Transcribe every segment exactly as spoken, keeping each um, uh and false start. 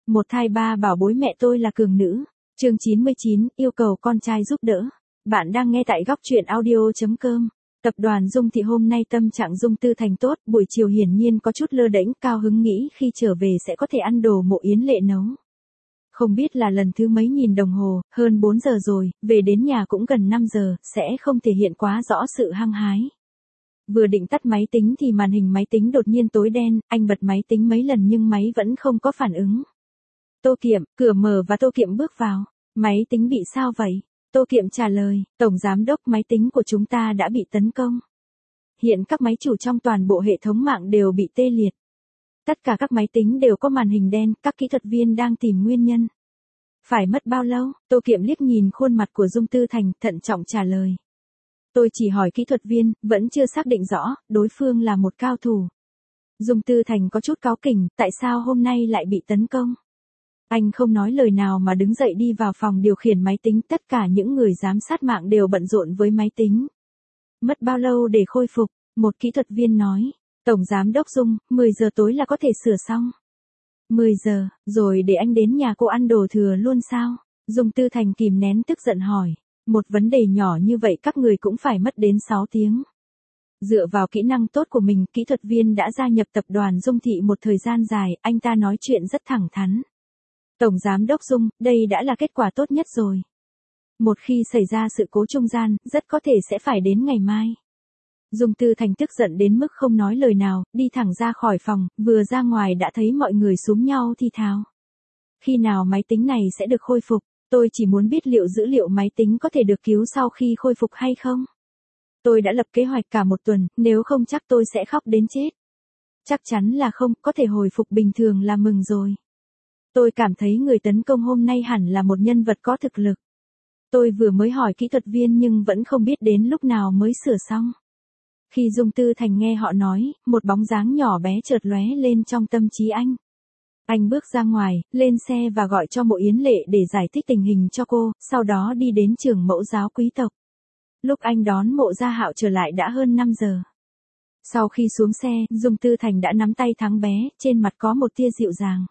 Một thai ba bảo bối mẹ tôi là cường nữ. Chương chín mươi chín, yêu cầu con trai giúp đỡ. Bạn đang nghe tại góc truyện audio chấm com. Tập đoàn Dung Thị hôm nay tâm trạng Dung Tư Thành tốt, buổi chiều hiển nhiên có chút lơ đễnh, cao hứng nghĩ khi trở về sẽ có thể ăn đồ Mộ Yến Lệ nấu. Không biết là lần thứ mấy nhìn đồng hồ, hơn bốn giờ rồi, về đến nhà cũng gần năm giờ, sẽ không thể hiện quá rõ sự hăng hái. Vừa định tắt máy tính thì màn hình máy tính đột nhiên tối đen, anh bật máy tính mấy lần nhưng máy vẫn không có phản ứng. Tô Kiệm, cửa mở và Tô Kiệm bước vào. Máy tính bị sao vậy? Tô Kiệm trả lời, Tổng Giám đốc, máy tính của chúng ta đã bị tấn công. Hiện các máy chủ trong toàn bộ hệ thống mạng đều bị tê liệt. Tất cả các máy tính đều có màn hình đen, các kỹ thuật viên đang tìm nguyên nhân. Phải mất bao lâu? Tô Kiệm liếc nhìn khuôn mặt của Dung Tư Thành, thận trọng trả lời. Tôi chỉ hỏi kỹ thuật viên, vẫn chưa xác định rõ, đối phương là một cao thủ. Dung Tư Thành có chút cáu kỉnh, tại sao hôm nay lại bị tấn công? Anh không nói lời nào mà đứng dậy đi vào phòng điều khiển máy tính, tất cả những người giám sát mạng đều bận rộn với máy tính. Mất bao lâu để khôi phục? Một kỹ thuật viên nói. Tổng Giám đốc Dung, mười giờ tối là có thể sửa xong. mười giờ, rồi để anh đến nhà cô ăn đồ thừa luôn sao? Dung Tư Thành kìm nén tức giận hỏi. Một vấn đề nhỏ như vậy các người cũng phải mất đến sáu tiếng. Dựa vào kỹ năng tốt của mình, kỹ thuật viên đã gia nhập tập đoàn Dung Thị một thời gian dài, anh ta nói chuyện rất thẳng thắn. Tổng Giám đốc Dung, đây đã là kết quả tốt nhất rồi. Một khi xảy ra sự cố trung gian, rất có thể sẽ phải đến ngày mai. Dung Tư Thành tức giận đến mức không nói lời nào, đi thẳng ra khỏi phòng, vừa ra ngoài đã thấy mọi người xúm nhau thi thào. Khi nào máy tính này sẽ được khôi phục? Tôi chỉ muốn biết liệu dữ liệu máy tính có thể được cứu sau khi khôi phục hay không. Tôi đã lập kế hoạch cả một tuần, nếu không chắc tôi sẽ khóc đến chết. Chắc chắn là không, có thể hồi phục bình thường là mừng rồi. Tôi cảm thấy người tấn công hôm nay hẳn là một nhân vật có thực lực. Tôi vừa mới hỏi kỹ thuật viên nhưng vẫn không biết đến lúc nào mới sửa xong. Khi Dung Tư Thành nghe họ nói, một bóng dáng nhỏ bé chợt lóe lên trong tâm trí anh. Anh bước ra ngoài, lên xe và gọi cho Mộ Yến Lệ để giải thích tình hình cho cô, sau đó đi đến trường mẫu giáo quý tộc. Lúc anh đón Mộ Gia Hạo trở lại đã hơn năm giờ. Sau khi xuống xe, Dung Tư Thành đã nắm tay thắng bé, trên mặt có một tia dịu dàng.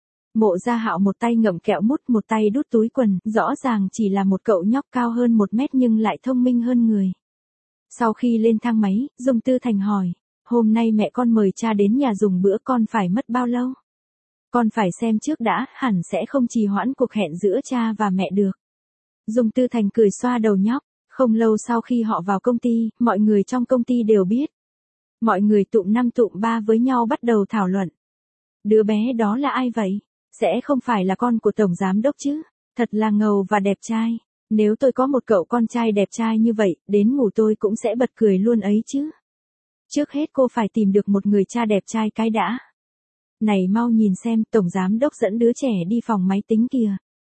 Mộ Gia Hạo một tay ngậm kẹo mút, một tay đút túi quần, rõ ràng chỉ là một cậu nhóc cao hơn một mét nhưng lại thông minh hơn người. Sau khi lên thang máy, Dung Tư Thành hỏi, hôm nay mẹ con mời cha đến nhà dùng bữa, con phải mất bao lâu? Con phải xem trước đã, hẳn sẽ không trì hoãn cuộc hẹn giữa cha và mẹ được. Dung Tư Thành cười xoa đầu nhóc. Không lâu sau khi họ vào công ty, mọi người trong công ty đều biết. Mọi người tụm năm tụm ba với nhau bắt đầu thảo luận. Đứa bé đó là ai vậy? Sẽ không phải là con của Tổng Giám đốc chứ? Thật là ngầu và đẹp trai. Nếu tôi có một cậu con trai đẹp trai như vậy, đến ngủ tôi cũng sẽ bật cười luôn ấy chứ. Trước hết cô phải tìm được một người cha đẹp trai cái đã. Này mau nhìn xem, Tổng Giám đốc dẫn đứa trẻ đi phòng máy tính kìa.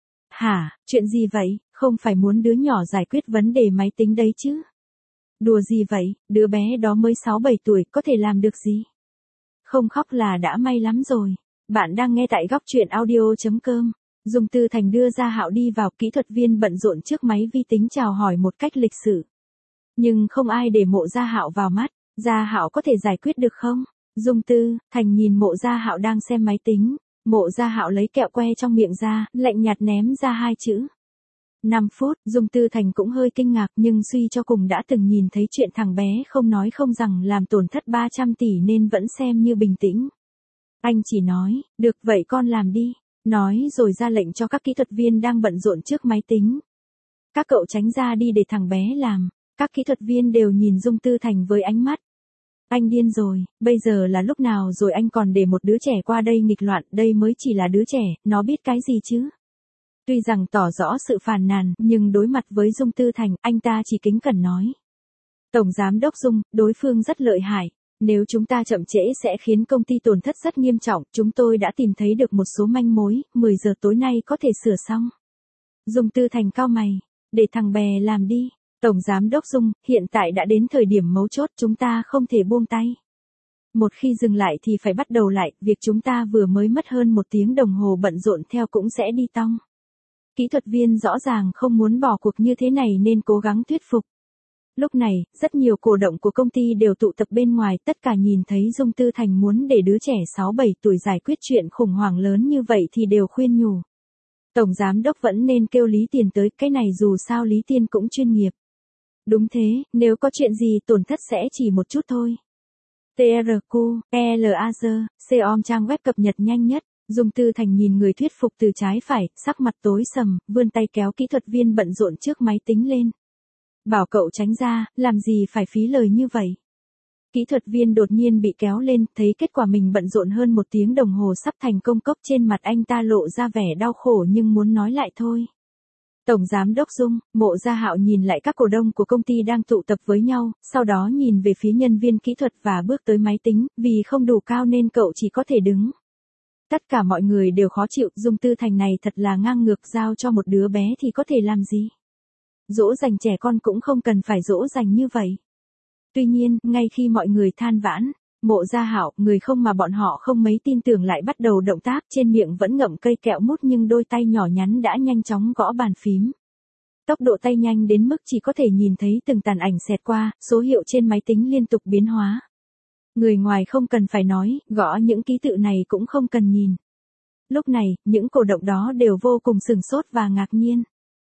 Hả, chuyện gì vậy? Không phải muốn đứa nhỏ giải quyết vấn đề máy tính đấy chứ? Đùa gì vậy, đứa bé đó mới sáu bảy tuổi, có thể làm được gì? Không khóc là đã may lắm rồi. Bạn đang nghe tại góc truyện audio chấm com. Dung Tư Thành đưa Gia Hạo đi vào, kỹ thuật viên bận rộn trước máy vi tính chào hỏi một cách lịch sự. Nhưng không ai để Mộ Gia Hạo vào mắt. Gia Hạo có thể giải quyết được không? Dung Tư Thành nhìn Mộ Gia Hạo đang xem máy tính. Mộ Gia Hạo lấy kẹo que trong miệng ra, lạnh nhạt ném ra hai chữ. năm phút, Dung Tư Thành cũng hơi kinh ngạc nhưng suy cho cùng đã từng nhìn thấy chuyện thằng bé không nói không rằng làm tổn thất ba trăm tỷ nên vẫn xem như bình tĩnh. Anh chỉ nói, được vậy con làm đi, nói rồi ra lệnh cho các kỹ thuật viên đang bận rộn trước máy tính. Các cậu tránh ra đi để thằng bé làm, các kỹ thuật viên đều nhìn Dung Tư Thành với ánh mắt. Anh điên rồi, bây giờ là lúc nào rồi anh còn để một đứa trẻ qua đây nghịch loạn, đây mới chỉ là đứa trẻ, nó biết cái gì chứ? Tuy rằng tỏ rõ sự phàn nàn, nhưng đối mặt với Dung Tư Thành, anh ta chỉ kính cẩn nói. Tổng Giám đốc Dung, đối phương rất lợi hại. Nếu chúng ta chậm trễ sẽ khiến công ty tổn thất rất nghiêm trọng, chúng tôi đã tìm thấy được một số manh mối, mười giờ tối nay có thể sửa xong. Dung Tư Thành cau mày, để thằng bé làm đi. Tổng Giám đốc Dung, hiện tại đã đến thời điểm mấu chốt, chúng ta không thể buông tay. Một khi dừng lại thì phải bắt đầu lại, việc chúng ta vừa mới mất hơn một tiếng đồng hồ bận rộn theo cũng sẽ đi tong. Kỹ thuật viên rõ ràng không muốn bỏ cuộc như thế này nên cố gắng thuyết phục. Lúc này, rất nhiều cổ động của công ty đều tụ tập bên ngoài, tất cả nhìn thấy Dung Tư Thành muốn để đứa trẻ sáu bảy tuổi giải quyết chuyện khủng hoảng lớn như vậy thì đều khuyên nhủ. Tổng giám đốc vẫn nên kêu Lý Tiền tới, cái này dù sao Lý Tiên cũng chuyên nghiệp. Đúng thế, nếu có chuyện gì tổn thất sẽ chỉ một chút thôi. tê rờ quy, e lờ a giê, xê-om trang web cập nhật nhanh nhất. Dung Tư Thành nhìn người thuyết phục từ trái phải, sắc mặt tối sầm, vươn tay kéo kỹ thuật viên bận rộn trước máy tính lên. Bảo cậu tránh ra, làm gì phải phí lời như vậy. Kỹ thuật viên đột nhiên bị kéo lên, thấy kết quả mình bận rộn hơn một tiếng đồng hồ sắp thành công cốc, trên mặt anh ta lộ ra vẻ đau khổ nhưng muốn nói lại thôi. Tổng giám đốc Dung, Mộ Gia Hạo nhìn lại các cổ đông của công ty đang tụ tập với nhau, sau đó nhìn về phía nhân viên kỹ thuật và bước tới máy tính, vì không đủ cao nên cậu chỉ có thể đứng. Tất cả mọi người đều khó chịu, Dung Tư Thành này thật là ngang ngược, giao cho một đứa bé thì có thể làm gì. Dỗ dành trẻ con cũng không cần phải dỗ dành như vậy. Tuy nhiên, ngay khi mọi người than vãn, Mộ Gia Hạo, người không mà bọn họ không mấy tin tưởng lại bắt đầu động tác, trên miệng vẫn ngậm cây kẹo mút nhưng đôi tay nhỏ nhắn đã nhanh chóng gõ bàn phím. Tốc độ tay nhanh đến mức chỉ có thể nhìn thấy từng tàn ảnh xẹt qua, số hiệu trên máy tính liên tục biến hóa. Người ngoài không cần phải nói, gõ những ký tự này cũng không cần nhìn. Lúc này, những cổ động đó đều vô cùng sửng sốt và ngạc nhiên.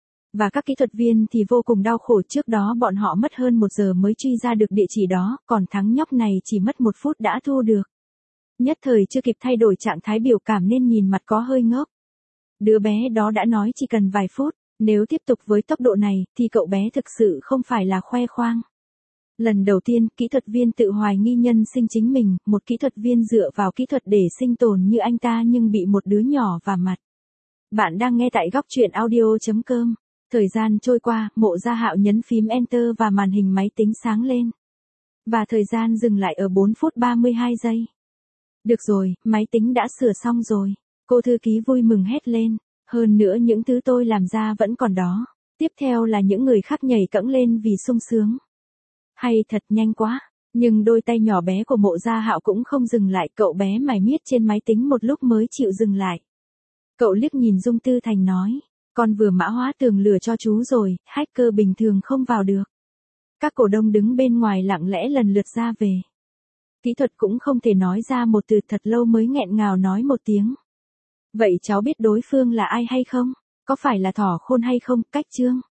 Và các kỹ thuật viên thì vô cùng đau khổ, trước đó bọn họ mất hơn một giờ mới truy ra được địa chỉ đó, còn thằng nhóc này chỉ mất một phút đã thu được. Nhất thời chưa kịp thay đổi trạng thái biểu cảm nên nhìn mặt có hơi ngốc. Đứa bé đó đã nói chỉ cần vài phút, nếu tiếp tục với tốc độ này thì cậu bé thực sự không phải là khoe khoang. Lần đầu tiên, kỹ thuật viên tự hoài nghi nhân sinh chính mình, một kỹ thuật viên dựa vào kỹ thuật để sinh tồn như anh ta nhưng bị một đứa nhỏ vả mặt. Bạn đang nghe tại góc truyện audio chấm com. Thời gian trôi qua, Mộ Gia Hạo nhấn phím Enter và màn hình máy tính sáng lên. Và thời gian dừng lại ở bốn phút ba mươi hai giây. Được rồi, máy tính đã sửa xong rồi. Cô thư ký vui mừng hét lên. Hơn nữa những thứ tôi làm ra vẫn còn đó. Tiếp theo là những người khác nhảy cẫng lên vì sung sướng. Hay thật, nhanh quá. Nhưng đôi tay nhỏ bé của Mộ Gia Hạo cũng không dừng lại, cậu bé mải miết trên máy tính một lúc mới chịu dừng lại. Cậu liếc nhìn Dung Tư Thành nói. Con vừa mã hóa tường lửa cho chú rồi, hacker bình thường không vào được. Các cổ đông đứng bên ngoài lặng lẽ lần lượt ra về. Kỹ thuật cũng không thể nói ra một từ, thật lâu mới nghẹn ngào nói một tiếng. Vậy cháu biết đối phương là ai hay không? Có phải là thỏ khôn hay không? Cách chương.